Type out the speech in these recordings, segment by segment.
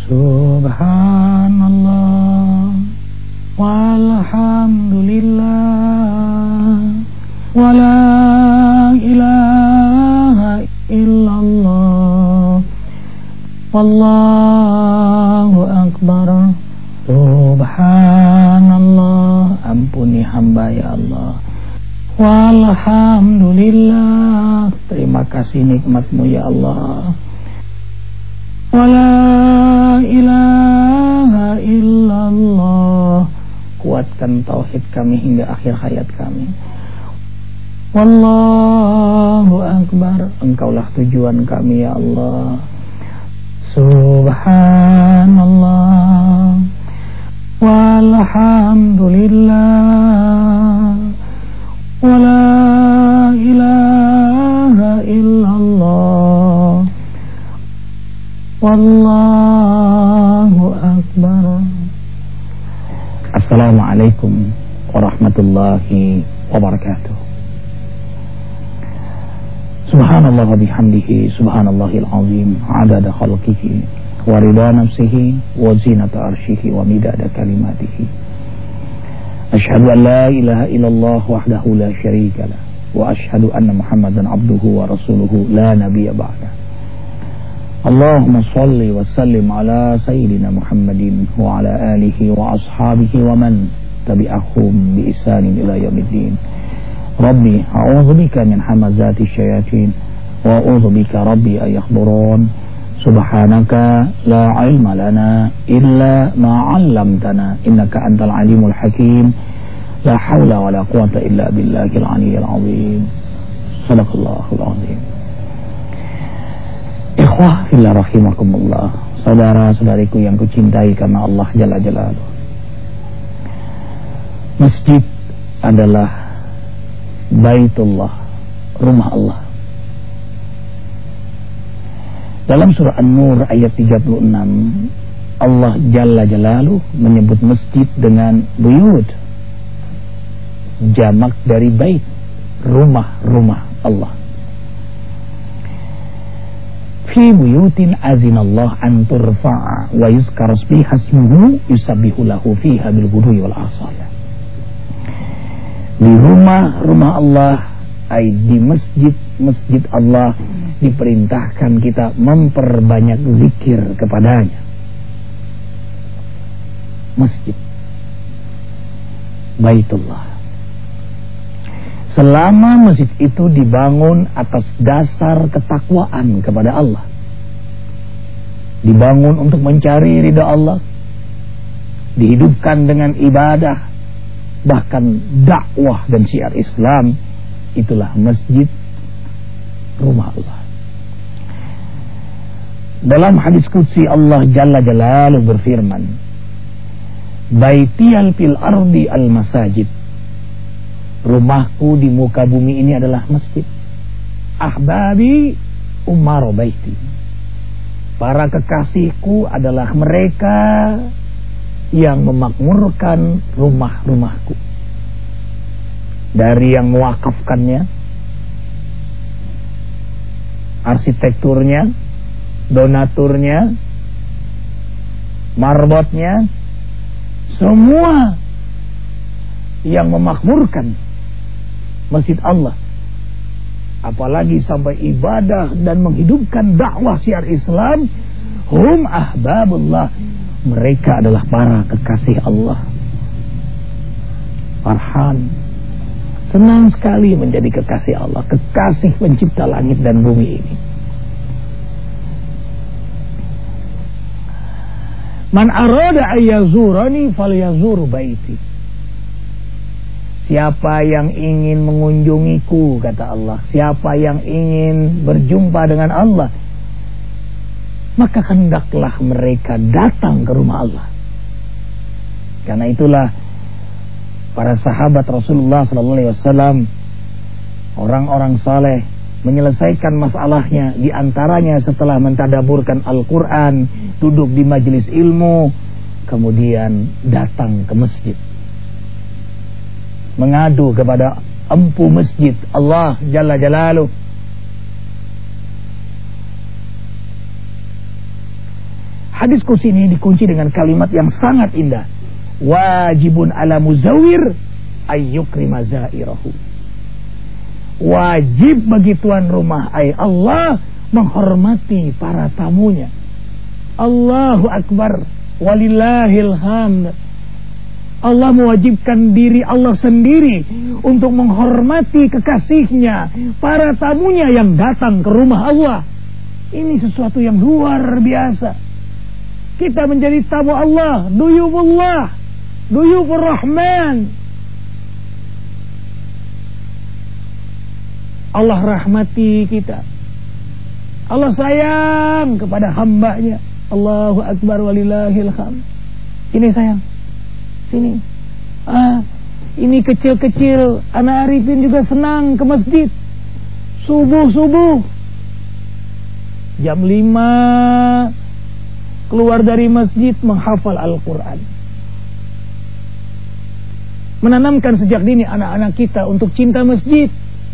Subhanallah walhamdulillah wala ilaha illallah wallahu akbar. Subhanallah, ampuni hamba ya Allah. Walhamdulillah, terima kasih nikmat-Mu ya Allah. Wala ilaha illallah, kuatkan tauhid kami hingga akhir hayat kami. Wallahu akbar, Engkaulah tujuan kami ya Allah. Subhanallah walhamdulillah wala ilaha illallah wallahu akbar. Assalamualaikum warahmatullahi wabarakatuh. Subhanallah wa bihamdihi, subhanallahil azim, adada khalqihi wa ridha nafsihi wa zinata arshihi wa midada kalimatihi. Asyhadu an la ilaha illallah wahdahu la syarika lah wa asyhadu anna Muhammadan abduhu wa rasuluhu la nabiyya ba'da. Allahumma shalli wa sallim ala sayyidina Muhammadin wa ala alihi wa ashabihi wa man tabi'ahum bi ihsanin ila yaumiddin. Rabbi a'udzubika min hamazati syayatin wa a'udzubika rabbi ayahdurun. Subhanaka la ilma lana illa ma 'allamtana innaka antal alimul hakim. La haula wa la quwata illa billahil aliyyil azim. Shadaqallahul azim. Ikhwah fillah rahimakumullah, saudara-saudariku yang kucintai karena Allah Jalla Jalaluhu. Masjid adalah Baitullah, rumah Allah. Dalam surah An-Nur ayat 36, Allah Jalla Jalaluhu menyebut masjid dengan buyut, jamak dari bait, rumah-rumah Allah. Fi buyutin azinallah an turfa'a wa yuzkar fiha ismuhu yusabbihu lahu fiha bil ghudwi wal asal. Di rumah-rumah Allah, di masjid-masjid Allah diperintahkan kita memperbanyak zikir kepadanya. Masjid Baitullah, selama masjid itu dibangun atas dasar ketakwaan kepada Allah, dibangun untuk mencari ridha Allah, dihidupkan dengan ibadah, bahkan dakwah dan syiar Islam, itulah masjid, rumah Allah. Dalam hadis qudsi Allah Jalla Jalaluhu berfirman, Baitiyal fil ardi al masajid, rumahku di muka bumi ini adalah masjid. Ahbabi umaru baiti, para kekasihku adalah mereka yang memakmurkan rumah-rumahku, dari yang mewakafkannya, arsitekturnya, donaturnya, marbotnya, semua yang memakmurkan masjid Allah, apalagi sampai ibadah dan menghidupkan dakwah syiar Islam. Hum ahbabullah, mereka adalah para kekasih Allah. Farhan, senang sekali menjadi kekasih Allah, kekasih pencipta langit dan bumi ini. Man arada ayyazurani falyazur baiti, siapa yang ingin mengunjungiku, kata Allah, siapa yang ingin berjumpa dengan Allah, maka hendaklah mereka datang ke rumah Allah. Karena itulah para sahabat Rasulullah SAW, orang-orang saleh, menyelesaikan masalahnya di antaranya setelah mentadaburkan Al-Quran, duduk di majelis ilmu, kemudian datang ke masjid, mengadu kepada empu masjid Allah Jalla Jalaluhu. Hadis kursi ini dikunci dengan kalimat yang sangat indah. Wajibun ala muzawwir ayyukrima zairahu. Wajib bagi tuan rumah Allah menghormati para tamunya. Allahu Akbar, walillahil hamd. Allah mewajibkan diri Allah sendiri untuk menghormati kekasihnya, para tamunya yang datang ke rumah Allah. Ini sesuatu yang luar biasa. Kita menjadi tamu Allah, duyufullah, duyufur Rahman. Allah rahmati kita. Allah sayang kepada hambanya. Allahu Akbar, walillahil hamd. Ini sayang, sini. Ini kecil-kecil anak Arifin juga senang ke masjid. Subuh-subuh jam 5 keluar dari masjid menghafal Al-Quran. Menanamkan sejak dini anak-anak kita untuk cinta masjid,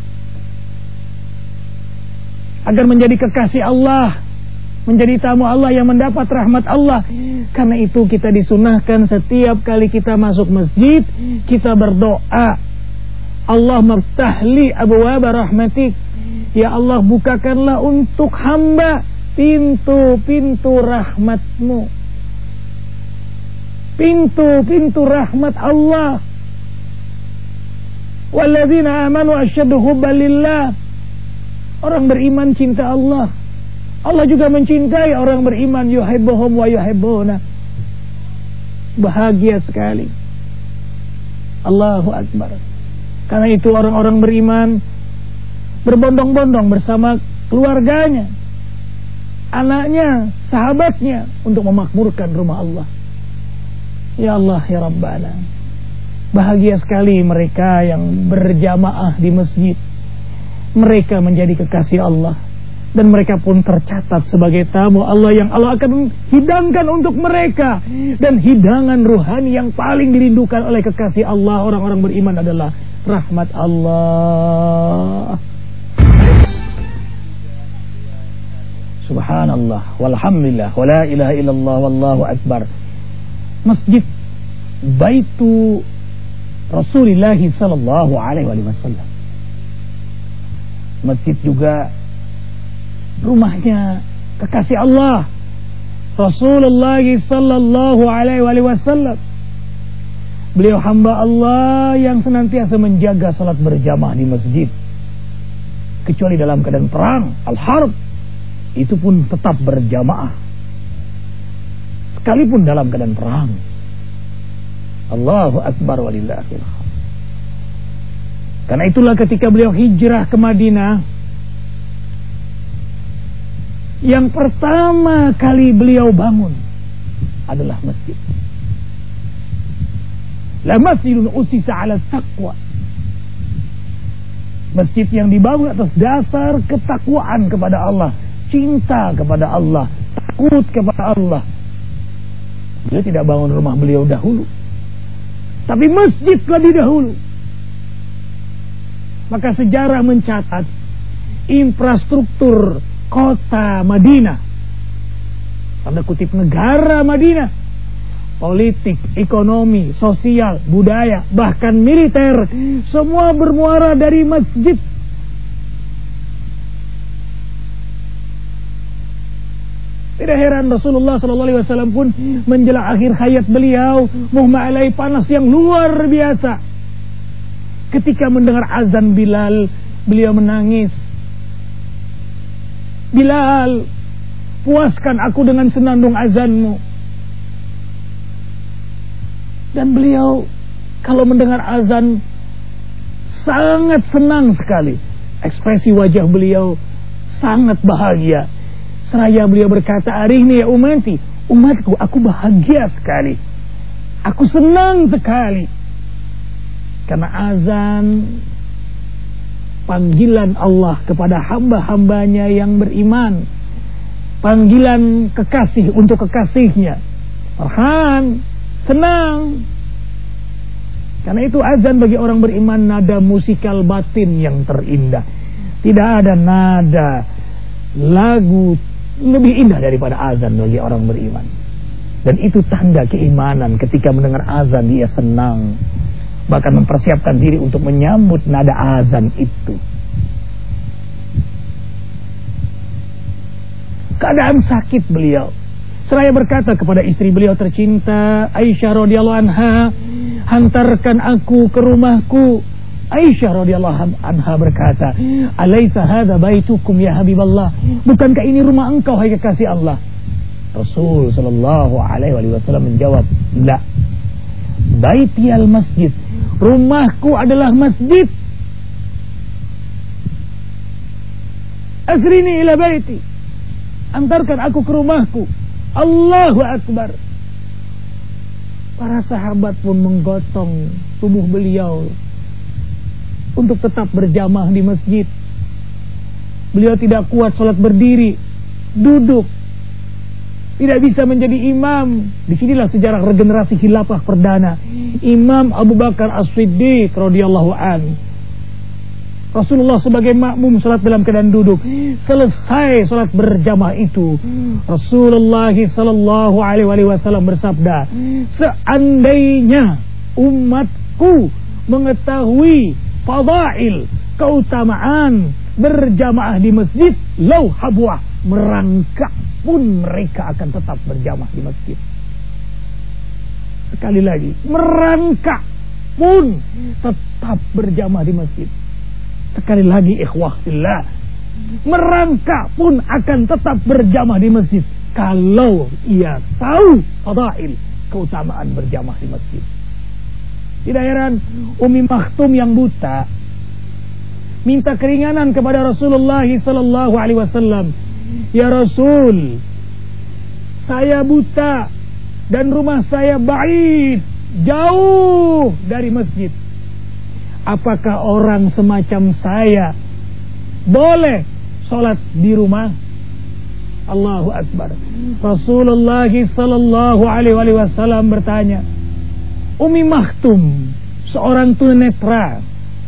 agar menjadi kekasih Allah, menjadi tamu Allah yang mendapat rahmat Allah. Karena itu kita disunahkan setiap kali kita masuk masjid, kita berdoa, Allah maftahli abwaab rahmatik. Ya Allah, bukakanlah untuk hamba pintu-pintu rahmatmu, pintu-pintu rahmat Allah. Walladzina amanu asyaddu hubban lillah. Orang beriman cinta Allah. Allah juga mencintai orang beriman. Yuhibbuhum wa yuhibbuna. Bahagia sekali. Allahu Akbar. Karena itu orang-orang beriman berbondong-bondong bersama keluarganya, anaknya, sahabatnya, untuk memakmurkan rumah Allah. Ya Allah, ya Rabbana. Bahagia sekali mereka yang berjamaah di masjid. Mereka menjadi kekasih Allah, dan mereka pun tercatat sebagai tamu Allah yang Allah akan hidangkan untuk mereka. Dan hidangan ruhani yang paling dirindukan oleh kekasih Allah, orang-orang beriman, adalah rahmat Allah. Subhanallah, walhamdulillah, wala ilaha illallah, wallahu akbar. Masjid Baitu Rasulullah sallallahu alaihi wasallam. Masjid juga rumahnya kekasih Allah, Rasulullah sallallahu alaihi wasallam. Beliau hamba Allah yang senantiasa menjaga salat berjamaah di masjid, kecuali dalam keadaan perang, al-harb, itu pun tetap berjamaah sekalipun dalam keadaan perang. Allahu Akbar, walillahil hamd. Karena itulah ketika beliau hijrah ke Madinah, yang pertama kali beliau bangun adalah masjid. La masjidun usisa ala taqwa. Masjid yang dibangun atas dasar ketakwaan kepada Allah, cinta kepada Allah, takut kepada Allah. Beliau tidak bangun rumah beliau dahulu, tapi masjid lebih dahulu. Maka sejarah mencatat infrastruktur kota Madinah, tanda kutip negara Madinah, politik, ekonomi, sosial, budaya, bahkan militer, semua bermuara dari masjid. Tidak heran Rasulullah SAW pun menjelang akhir hayat beliau mengalami panas yang luar biasa. Ketika mendengar azan Bilal, beliau menangis. Bilal, puaskan aku dengan senandung azanmu. Dan beliau kalau mendengar azan sangat senang sekali. Ekspresi wajah beliau sangat bahagia. Seraya beliau berkata, "Arihni ya umati, umatku, aku bahagia sekali. Aku senang sekali." Karena azan panggilan Allah kepada hamba-hambanya yang beriman, panggilan kekasih untuk kekasihnya. Farhan, senang. Karena itu azan bagi orang beriman nada musikal batin yang terindah. Tidak ada nada lagu lebih indah daripada azan bagi orang beriman. Dan itu tanda keimanan. Ketika mendengar azan dia senang, bahkan mempersiapkan diri untuk menyambut nada azan itu. Keadaan sakit beliau, seraya berkata kepada istri beliau tercinta Aisyah radhiyallahu anha, hantarkan aku ke rumahku. Aisyah radhiyallahu anha berkata, alaisa hadza baitukum ya habiballah, bukankah ini rumah engkau hai kekasih Allah? Rasul sallallahu alaihi wasallam menjawab, la, baiti al masjid, rumahku adalah masjid. Asrini ila baiti, antarkan aku ke rumahku. Allahu akbar. Para sahabat pun menggotong tubuh beliau untuk tetap berjamaah di masjid. Beliau tidak kuat sholat berdiri, duduk, tidak bisa menjadi imam. Disinilah sejarah regenerasi khilafah perdana, Imam Abu Bakar As-Siddiq radhiyallahu an. Rasulullah sebagai makmum salat dalam keadaan duduk. Selesai salat berjamaah itu, Rasulullah sallallahu alaihi wasallam bersabda, seandainya umatku mengetahui fadail, keutamaan berjamaah di masjid, lau habwa, merangkak pun mereka akan tetap berjamaah di masjid. Sekali lagi, merangkak pun tetap berjamaah di masjid. Sekali lagi ikhwah fillah, merangkak pun akan tetap berjamaah di masjid kalau ia tahu fadail, keutamaan berjamaah di masjid. Tidak heran Ummi Maktum yang buta minta keringanan kepada Rasulullah sallallahu alaihi wasallam. Ya Rasul, saya buta dan rumah saya ba'id, jauh dari masjid. Apakah orang semacam saya boleh sholat di rumah? Allahu akbar. Rasulullah sallallahu alaihi wasallam bertanya, Ummi Maktum, seorang tunanetra,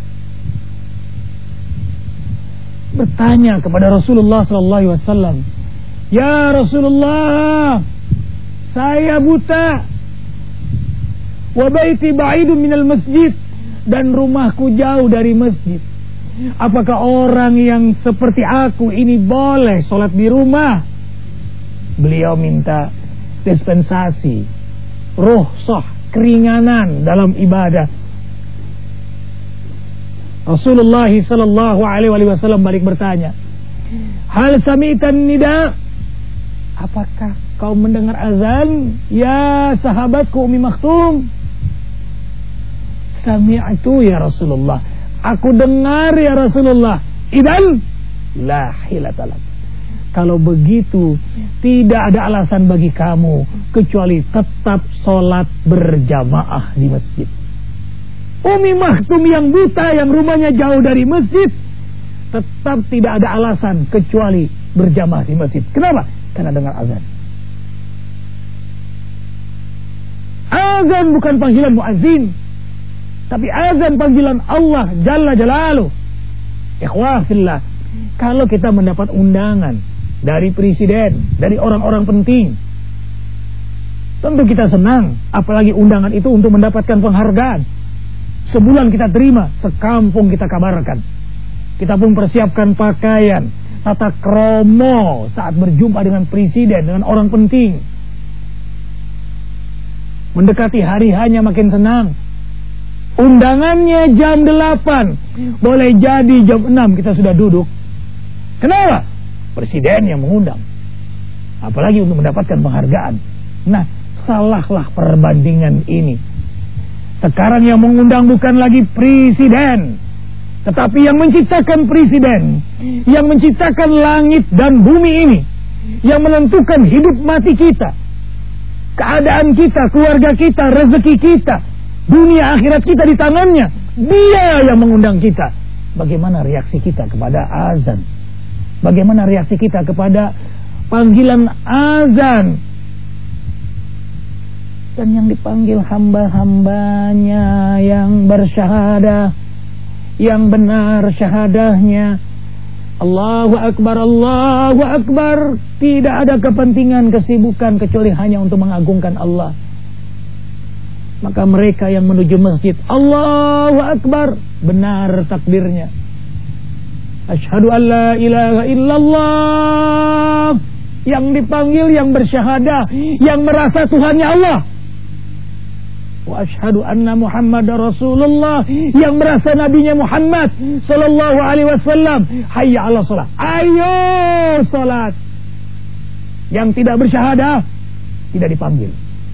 bertanya kepada Rasulullah sallallahu alaihi wasallam, ya Rasulullah, saya buta, wa baiti ba'idun minal masjid, dan rumahku jauh dari masjid. Apakah orang yang seperti aku ini boleh sholat di rumah? Beliau minta dispensasi, rukhsah, keringanan dalam ibadah. Rasulullah sallallahu alaihi wasallam balik bertanya, hal sami'tan nida, apakah kau mendengar azan ya sahabatku Ummi Maktum? Sami'tu ya Rasulullah, aku dengar ya Rasulullah. Idan la hilata lak, kalau begitu tidak ada alasan bagi kamu kecuali tetap sholat berjamaah di masjid. Ummi Maktum yang buta, yang rumahnya jauh dari masjid, tetap tidak ada alasan kecuali berjamaah di masjid. Kenapa? Karena dengar azan. Azan bukan panggilan muazzin, tapi azan panggilan Allah Jalla Jalaluh. Ikhwah fillah, kalau kita mendapat undangan dari presiden, dari orang-orang penting, tentu kita senang. Apalagi undangan itu untuk mendapatkan penghargaan. Sebulan kita terima, sekampung kita kabarkan. Kita pun persiapkan pakaian, tata kromo saat berjumpa dengan presiden, dengan orang penting. Mendekati hari hanya makin senang. Undangannya jam 8, boleh jadi jam 6 kita sudah duduk. Kenapa? Presiden yang mengundang, apalagi untuk mendapatkan penghargaan. Nah, salahlah perbandingan ini. Sekarang yang mengundang bukan lagi presiden, tetapi yang menciptakan presiden, yang menciptakan langit dan bumi ini, yang menentukan hidup mati kita, keadaan kita, keluarga kita, rezeki kita, dunia akhirat kita di tangannya. Dia yang mengundang kita. Bagaimana reaksi kita kepada azan? Bagaimana reaksi kita kepada panggilan azan? Dan yang dipanggil hamba-hambanya yang bersyahadah, yang benar syahadahnya, Allahu Akbar, Allahu Akbar. Tidak ada kepentingan, kesibukan kecuali hanya untuk mengagungkan Allah. Maka mereka yang menuju masjid, Allahu Akbar, benar takbirnya. Asyhadu an la ilaha illallah. Yang dipanggil, yang bersyahadah, yang merasa Tuhannya Allah. Wa asyhadu anna Muhammadar Rasulullah, yang merasa nabinya Muhammad sallallahu alaihi wasallam. Hayya 'alas shalah. Ayo salat. Yang tidak bersyahadah tidak dipanggil.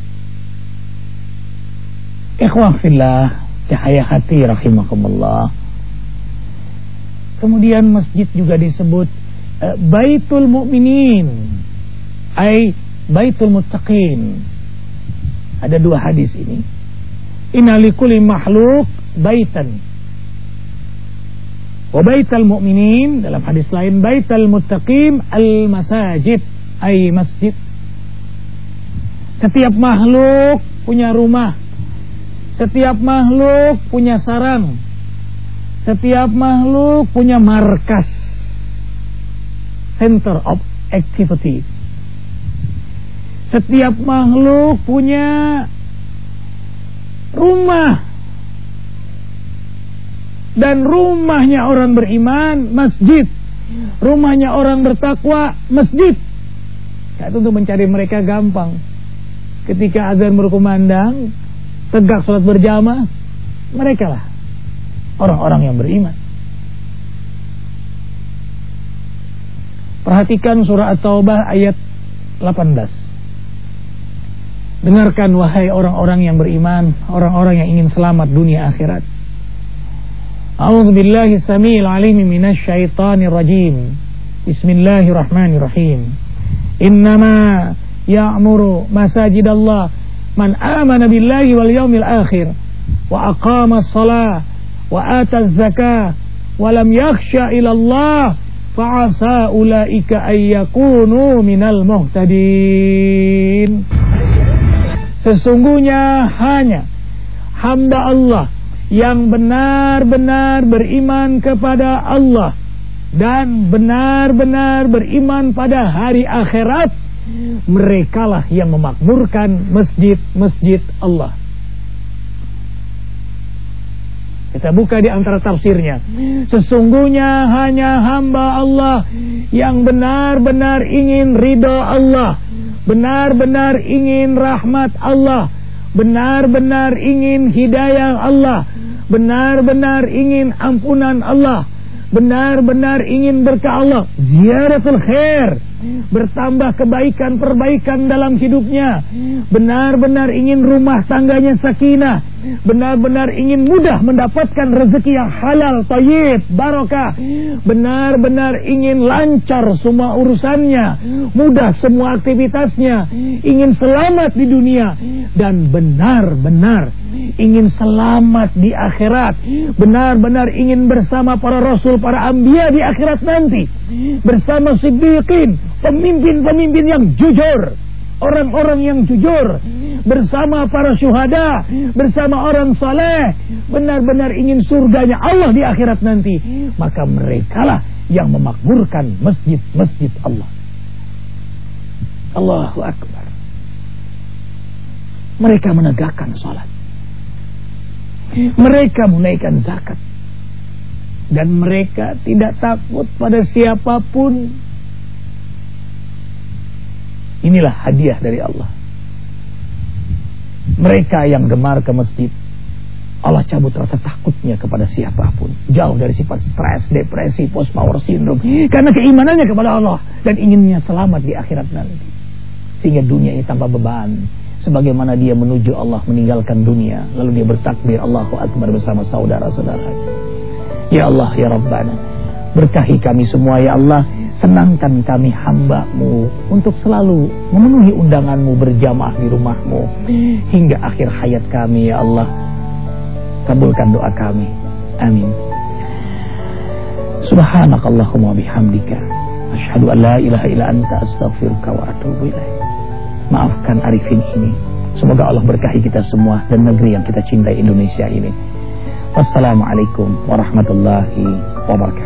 Ikhwah fillah, cahaya hati rahimakumullah. Kemudian masjid juga disebut Baitul Mu'minin, ay Baitul Muttaqin. Ada dua hadis ini. Inna likulli makhluk baitan wa baital mu'minin, dalam hadis lain baital muttaqin al masajid, ay masjid. Setiap makhluk punya rumah, setiap makhluk punya sarang, setiap makhluk punya markas, center of activity. Setiap makhluk punya rumah, dan rumahnya orang beriman masjid, rumahnya orang bertakwa masjid. Itu untuk mencari mereka gampang. Ketika azan berkumandang, tegak salat berjamaah, mereka lah orang-orang yang beriman. Perhatikan surah At-Taubah ayat 18. Dengarkan wahai orang-orang yang beriman, orang-orang yang ingin selamat dunia akhirat. A'udzu billahi samiil alim minasy syaithanir rajim. Bismillahirrahmanirrahim. Innama ya'muru masajidallah man amana billahi wal yaumil akhir wa aqamas shalah wa ataz zakah wa lam yakhsha ila Allah fa'asa ulaika ayyakunu minal muhtadin. Sesungguhnya hanya hamba Allah yang benar-benar beriman kepada Allah dan benar-benar beriman pada hari akhirat, merekalah yang memakmurkan masjid-masjid Allah. Kita buka di antara tafsirnya. Sesungguhnya hanya hamba Allah yang benar-benar ingin ridho Allah, benar-benar ingin rahmat Allah, benar-benar ingin hidayah Allah, benar-benar ingin ampunan Allah, benar-benar ingin berkah Allah, ziyaratul khair, bertambah kebaikan-perbaikan dalam hidupnya, benar-benar ingin rumah tangganya sakinah, benar-benar ingin mudah mendapatkan rezeki yang halal, thayyib, barakah, benar-benar ingin lancar semua urusannya, mudah semua aktivitasnya, ingin selamat di dunia, dan benar-benar ingin selamat di akhirat, benar-benar ingin bersama para rasul, para anbiya di akhirat nanti, bersama siddiqin, pemimpin-pemimpin yang jujur, orang-orang yang jujur, bersama para syuhada, bersama orang saleh, benar-benar ingin surganya Allah di akhirat nanti, maka merekalah yang memakmurkan masjid-masjid Allah. Allahu Akbar. Mereka menegakkan salat, mereka menunaikan zakat, dan mereka tidak takut pada siapapun. Inilah hadiah dari Allah. Mereka yang gemar ke masjid, Allah cabut rasa takutnya kepada siapapun. Jauh dari sifat stres, depresi, post power syndrome, karena keimanannya kepada Allah dan inginnya selamat di akhirat nanti. Sehingga dunia ini tanpa beban. Sebagaimana dia menuju Allah, meninggalkan dunia, lalu dia bertakbir Allahu Akbar bersama saudara-saudara. Ya Allah, ya Rabbana, berkahi kami semua ya Allah. Senangkan kami hamba-Mu untuk selalu memenuhi undangan-Mu, berjamaah di rumah-Mu hingga akhir hayat kami ya Allah. Kabulkan doa kami, amin. Subhanakallahumma bihamdika asyhadu an la ilaha illa anta astaghfiruka wa atubu ilaik. Maafkan Arifin ini. Semoga Allah berkahi kita semua dan negeri yang kita cintai, Indonesia ini. Wassalamualaikum warahmatullahi wabarakatuh.